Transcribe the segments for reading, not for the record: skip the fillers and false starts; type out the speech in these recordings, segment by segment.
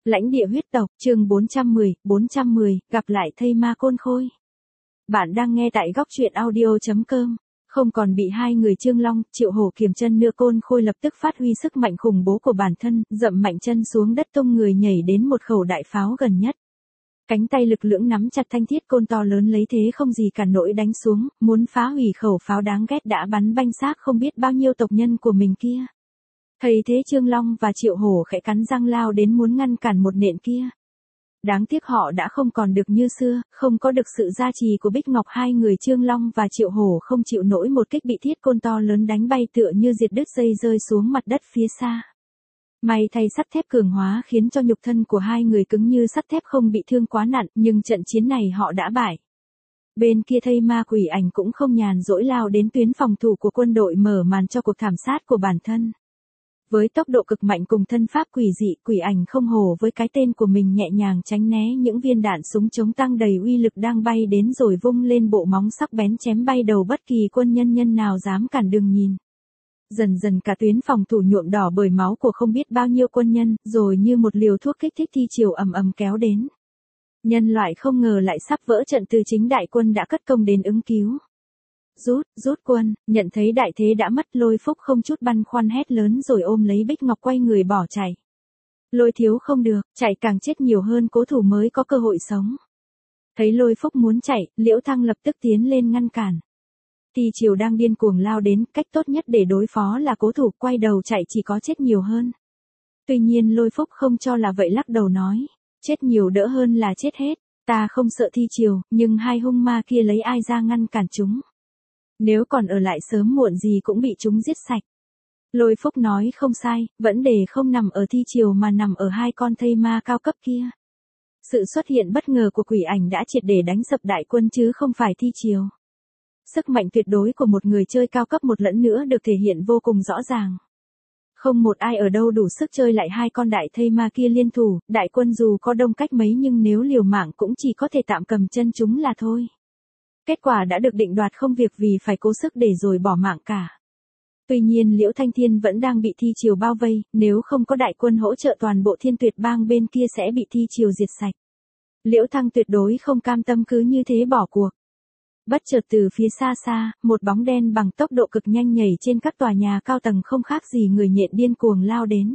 Lãnh địa huyết tộc, chương 410, gặp lại thây ma Côn Khôi. Bạn đang nghe tại góc truyện audio.com. Không còn bị hai người Trương Long, Triệu Hổ kiềm chân nữa, Côn Khôi lập tức phát huy sức mạnh khủng bố của bản thân, dậm mạnh chân xuống đất, tung người nhảy đến một khẩu đại pháo gần nhất. Cánh tay lực lưỡng nắm chặt thanh thiết côn to lớn, lấy thế không gì cản nổi đánh xuống, muốn phá hủy khẩu pháo đáng ghét đã bắn banh xác không biết bao nhiêu tộc nhân của mình kia. Thấy thế Trương Long và Triệu Hổ khẽ cắn răng lao đến muốn ngăn cản một nện kia. Đáng tiếc họ đã không còn được như xưa, không có được sự gia trì của Bích Ngọc, hai người Trương Long và Triệu Hổ không chịu nổi một kích, bị thiết côn to lớn đánh bay tựa như diệt đứt dây, rơi xuống mặt đất phía xa. May thay sắt thép cường hóa khiến cho nhục thân của hai người cứng như sắt thép, không bị thương quá nặng, nhưng trận chiến này họ đã bại. Bên kia thây ma Quỷ Ảnh cũng không nhàn rỗi, lao đến tuyến phòng thủ của quân đội, mở màn cho cuộc thảm sát của bản thân. Với tốc độ cực mạnh cùng thân pháp quỷ dị, Quỷ Ảnh không hổ với cái tên của mình, nhẹ nhàng tránh né những viên đạn súng chống tăng đầy uy lực đang bay đến, rồi vung lên bộ móng sắc bén chém bay đầu bất kỳ quân nhân nào dám cản đường nhìn. Dần dần cả tuyến phòng thủ nhuộm đỏ bởi máu của không biết bao nhiêu quân nhân, rồi như một liều thuốc kích thích, thi triều ầm ầm kéo đến. Nhân loại không ngờ lại sắp vỡ trận, từ chính đại quân đã cất công đến ứng cứu. Rút quân, nhận thấy đại thế đã mất, Lôi Phúc không chút băn khoăn hét lớn rồi ôm lấy Bích Ngọc quay người bỏ chạy. Lôi thiếu không được, chạy càng chết nhiều hơn, cố thủ mới có cơ hội sống. Thấy Lôi Phúc muốn chạy, Liễu Thăng lập tức tiến lên ngăn cản. Thi triều đang điên cuồng lao đến, cách tốt nhất để đối phó là cố thủ, quay đầu chạy chỉ có chết nhiều hơn. Tuy nhiên Lôi Phúc không cho là vậy, lắc đầu nói, chết nhiều đỡ hơn là chết hết, ta không sợ thi triều, nhưng hai hung ma kia lấy ai ra ngăn cản chúng. Nếu còn ở lại sớm muộn gì cũng bị chúng giết sạch. Lôi Phúc nói không sai, vấn đề không nằm ở thi triều mà nằm ở hai con thây ma cao cấp kia. Sự xuất hiện bất ngờ của Quỷ Ảnh đã triệt để đánh sập đại quân chứ không phải thi triều. Sức mạnh tuyệt đối của một người chơi cao cấp một lần nữa được thể hiện vô cùng rõ ràng. Không một ai ở đâu đủ sức chơi lại hai con đại thây ma kia liên thủ, đại quân dù có đông cách mấy nhưng nếu liều mạng cũng chỉ có thể tạm cầm chân chúng là thôi. Kết quả đã được định đoạt, không việc vì phải cố sức để rồi bỏ mạng cả. Tuy nhiên Liễu Thanh Thiên vẫn đang bị thi triều bao vây, nếu không có đại quân hỗ trợ toàn bộ Thiên Tuyệt bang bên kia sẽ bị thi triều diệt sạch. Liễu Thăng tuyệt đối không cam tâm cứ như thế bỏ cuộc. Bất chợt từ phía xa xa, một bóng đen bằng tốc độ cực nhanh nhảy trên các tòa nhà cao tầng không khác gì người nhện điên cuồng lao đến.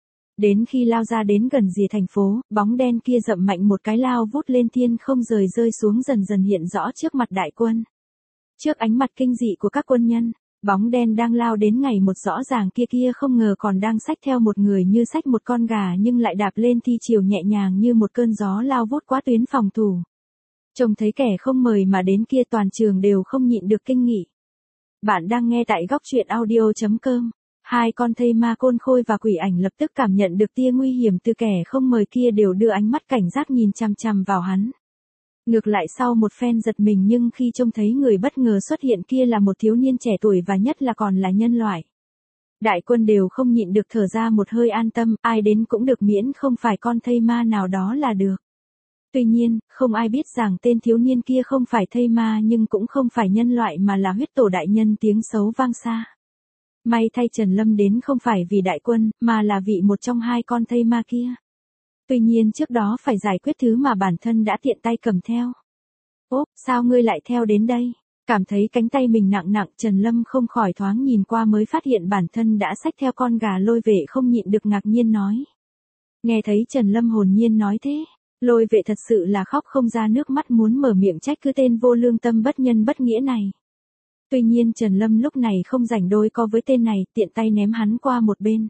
Đến khi lao ra đến gần rìa thành phố, bóng đen kia dậm mạnh một cái lao vút lên thiên không, rơi xuống, dần dần hiện rõ trước mặt đại quân. Trước ánh mặt kinh dị của các quân nhân, bóng đen đang lao đến ngày một rõ ràng kia không ngờ còn đang xách theo một người như xách một con gà, nhưng lại đạp lên thi triều nhẹ nhàng như một cơn gió lao vút qua tuyến phòng thủ. Trông thấy kẻ không mời mà đến kia, toàn trường đều không nhịn được kinh nghỉ. Bạn đang nghe tại góc truyện audio.com. Hai con thây ma Côn Khôi và Quỷ Ảnh lập tức cảm nhận được tia nguy hiểm từ kẻ không mời kia, đều đưa ánh mắt cảnh giác nhìn chằm chằm vào hắn. Ngược lại sau một phen giật mình, nhưng khi trông thấy người bất ngờ xuất hiện kia là một thiếu niên trẻ tuổi và nhất là còn là nhân loại, đại quân đều không nhịn được thở ra một hơi an tâm, ai đến cũng được miễn không phải con thây ma nào đó là được. Tuy nhiên, không ai biết rằng tên thiếu niên kia không phải thây ma nhưng cũng không phải nhân loại mà là huyết tổ đại nhân, tiếng xấu vang xa. May thay Trần Lâm đến không phải vì đại quân, mà là vì một trong hai con thây ma kia. Tuy nhiên trước đó phải giải quyết thứ mà bản thân đã tiện tay cầm theo. Ốp, sao ngươi lại theo đến đây? Cảm thấy cánh tay mình nặng, Trần Lâm không khỏi thoáng nhìn qua mới phát hiện bản thân đã xách theo con gà. Lôi Vệ không nhịn được ngạc nhiên nói. Nghe thấy Trần Lâm hồn nhiên nói thế, Lôi Vệ thật sự là khóc không ra nước mắt, muốn mở miệng trách cứ tên vô lương tâm bất nhân bất nghĩa này. Tuy nhiên Trần Lâm lúc này không rảnh đôi co với tên này, tiện tay ném hắn qua một bên.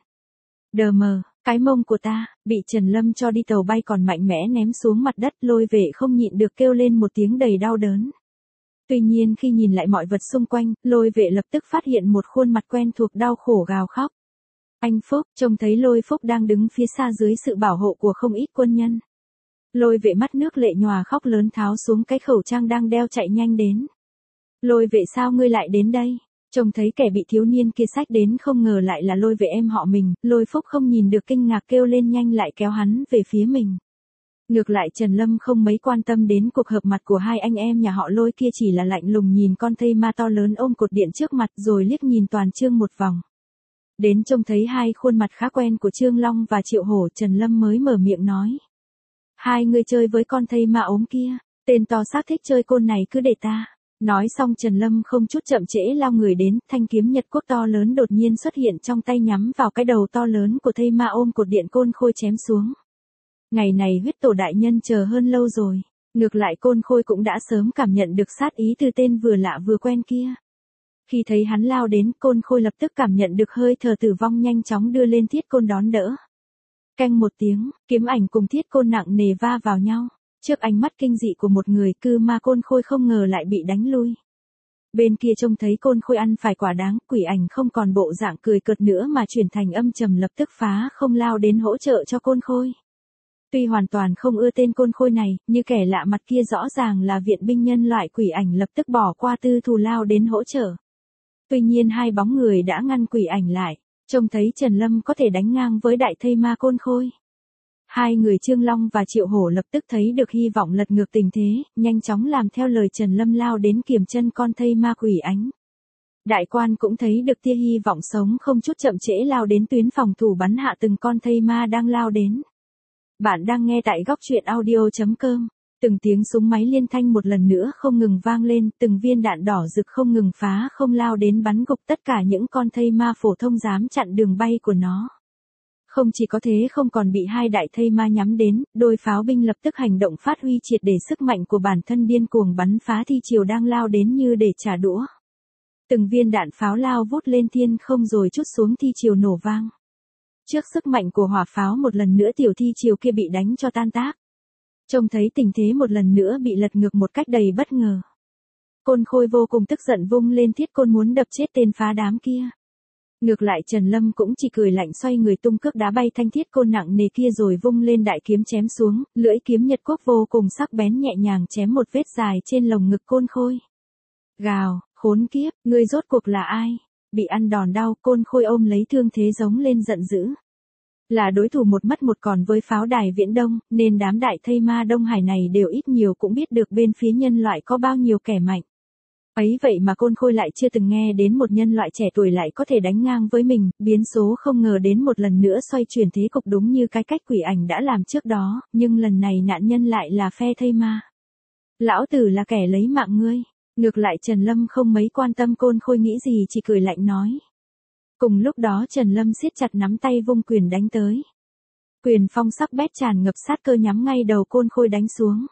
Đờ mờ, cái mông của ta, bị Trần Lâm cho đi tàu bay còn mạnh mẽ ném xuống mặt đất. Lôi Vệ không nhịn được kêu lên một tiếng đầy đau đớn. Tuy nhiên khi nhìn lại mọi vật xung quanh, Lôi Vệ lập tức phát hiện một khuôn mặt quen thuộc, đau khổ gào khóc. Anh Phúc, trông thấy Lôi Phúc đang đứng phía xa dưới sự bảo hộ của không ít quân nhân. Lôi Vệ mắt nước lệ nhòa khóc lớn, tháo xuống cái khẩu trang đang đeo, chạy nhanh đến. Lôi Vệ, sao ngươi lại đến đây? Trông thấy kẻ bị thiếu niên kia xách đến không ngờ lại là Lôi Vệ em họ mình, Lôi Phúc không nhìn được kinh ngạc kêu lên, nhanh lại kéo hắn về phía mình. Ngược lại Trần Lâm không mấy quan tâm đến cuộc hợp mặt của hai anh em nhà họ Lôi kia, chỉ là lạnh lùng nhìn con thây ma to lớn ôm cột điện trước mặt, rồi liếc nhìn toàn trường một vòng. Đến trông thấy hai khuôn mặt khá quen của Trương Long và Triệu Hổ, Trần Lâm mới mở miệng nói. Hai người chơi với con thây ma ốm kia, tên to xác thích chơi côn này cứ để ta. Nói xong Trần Lâm không chút chậm trễ lao người đến, thanh kiếm Nhật Quốc to lớn đột nhiên xuất hiện trong tay nhắm vào cái đầu to lớn của thây ma ôm cột điện côn khôi chém xuống. Ngày này huyết tổ đại nhân chờ hơn lâu rồi, ngược lại côn khôi cũng đã sớm cảm nhận được sát ý từ tên vừa lạ vừa quen kia. Khi thấy hắn lao đến, côn khôi lập tức cảm nhận được hơi thở tử vong nhanh chóng đưa lên thiết côn đón đỡ. Canh một tiếng, kiếm ảnh cùng thiết côn nặng nề va vào nhau. Trước ánh mắt kinh dị của một người cư ma côn khôi không ngờ lại bị đánh lui. Bên kia trông thấy côn khôi ăn phải quả đáng, quỷ ảnh không còn bộ dạng cười cợt nữa mà chuyển thành âm trầm lập tức phá không lao đến hỗ trợ cho côn khôi. Tuy hoàn toàn không ưa tên côn khôi này, như kẻ lạ mặt kia rõ ràng là viện binh nhân loại, quỷ ảnh lập tức bỏ qua tư thù lao đến hỗ trợ. Tuy nhiên hai bóng người đã ngăn quỷ ảnh lại, trông thấy Trần Lâm có thể đánh ngang với đại thây ma côn khôi. Hai người Trương Long và Triệu Hổ lập tức thấy được hy vọng lật ngược tình thế, nhanh chóng làm theo lời Trần Lâm lao đến kiềm chân con thây ma quỷ ánh. Đại quan cũng thấy được tia hy vọng sống, không chút chậm trễ lao đến tuyến phòng thủ bắn hạ từng con thây ma đang lao đến. Bạn đang nghe tại góc truyện audio.com. Từng tiếng súng máy liên thanh một lần nữa không ngừng vang lên, từng viên đạn đỏ rực không ngừng phá không lao đến bắn gục tất cả những con thây ma phổ thông dám chặn đường bay của nó. Không chỉ có thế, không còn bị hai đại thây ma nhắm đến, đôi pháo binh lập tức hành động phát huy triệt để sức mạnh của bản thân, điên cuồng bắn phá thi triều đang lao đến như để trả đũa. Từng viên đạn pháo lao vút lên thiên không rồi trút xuống thi triều nổ vang. Trước sức mạnh của hỏa pháo một lần nữa tiểu thi triều kia bị đánh cho tan tác. Trông thấy tình thế một lần nữa bị lật ngược một cách đầy bất ngờ. Côn khôi vô cùng tức giận vung lên thiết côn muốn đập chết tên phá đám kia. Ngược lại Trần Lâm cũng chỉ cười lạnh xoay người tung cước đá bay thanh thiết côn nặng nề kia rồi vung lên đại kiếm chém xuống, lưỡi kiếm Nhật Quốc vô cùng sắc bén nhẹ nhàng chém một vết dài trên lồng ngực côn khôi. Gào, khốn kiếp, ngươi rốt cuộc là ai? Bị ăn đòn đau, côn khôi ôm lấy thương thế giống lên giận dữ. Là đối thủ một mất một còn với pháo đài Viễn Đông, nên đám đại thây ma Đông Hải này đều ít nhiều cũng biết được bên phía nhân loại có bao nhiêu kẻ mạnh. Ấy vậy mà côn khôi lại chưa từng nghe đến một nhân loại trẻ tuổi lại có thể đánh ngang với mình, biến số không ngờ đến một lần nữa xoay chuyển thế cục đúng như cái cách quỷ ảnh đã làm trước đó, nhưng lần này nạn nhân lại là phe thây ma. Lão tử là kẻ lấy mạng ngươi. Ngược lại Trần Lâm không mấy quan tâm côn khôi nghĩ gì, chỉ cười lạnh nói. Cùng lúc đó Trần Lâm siết chặt nắm tay vung quyền đánh tới. Quyền phong sắc bét tràn ngập sát cơ nhắm ngay đầu côn khôi đánh xuống.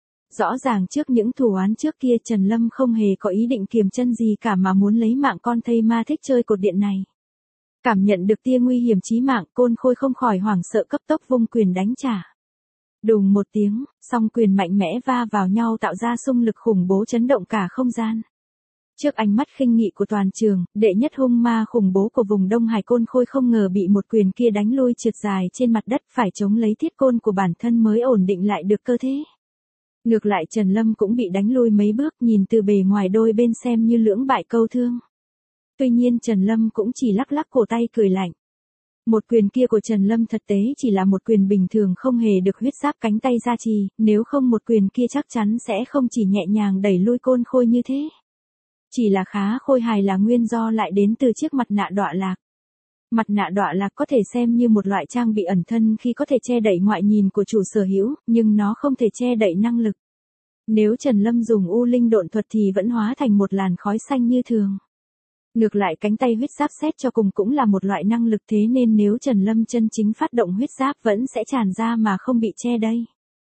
Rõ ràng trước những thủ oán trước kia Trần Lâm không hề có ý định kiềm chân gì cả mà muốn lấy mạng con thây ma thích chơi cột điện này. Cảm nhận được tia nguy hiểm chí mạng, côn khôi không khỏi hoảng sợ cấp tốc vung quyền đánh trả. Đùng một tiếng, song quyền mạnh mẽ va vào nhau tạo ra xung lực khủng bố chấn động cả không gian. Trước ánh mắt khinh nghị của toàn trường, đệ nhất hung ma khủng bố của vùng Đông Hải côn khôi không ngờ bị một quyền kia đánh lui trượt dài trên mặt đất, phải chống lấy thiết côn của bản thân mới ổn định lại được cơ thế. Ngược lại Trần Lâm cũng bị đánh lui mấy bước, nhìn từ bề ngoài đôi bên xem như lưỡng bại câu thương. Tuy nhiên Trần Lâm cũng chỉ lắc lắc cổ tay cười lạnh. Một quyền kia của Trần Lâm thực tế chỉ là một quyền bình thường, không hề được huyết giáp cánh tay gia trì, nếu không một quyền kia chắc chắn sẽ không chỉ nhẹ nhàng đẩy lui côn khôi như thế. Chỉ là khá khôi hài là nguyên do lại đến từ chiếc mặt nạ đọa lạc. Mặt nạ đọa lạc có thể xem như một loại trang bị ẩn thân khi có thể che đậy ngoại nhìn của chủ sở hữu, nhưng nó không thể che đậy năng lực. Nếu Trần Lâm dùng U Linh độn thuật thì vẫn hóa thành một làn khói xanh như thường. Ngược lại cánh tay huyết giáp xét cho cùng cũng là một loại năng lực, thế nên nếu Trần Lâm chân chính phát động huyết giáp vẫn sẽ tràn ra mà không bị che đây.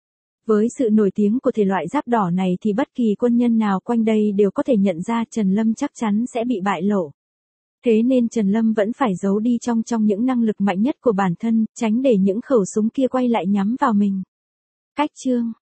Với sự nổi tiếng của thể loại giáp đỏ này thì bất kỳ quân nhân nào quanh đây đều có thể nhận ra Trần Lâm chắc chắn sẽ bị bại lộ. Thế nên Trần Lâm vẫn phải giấu đi trong những năng lực mạnh nhất của bản thân, tránh để những khẩu súng kia quay lại nhắm vào mình. Cách chương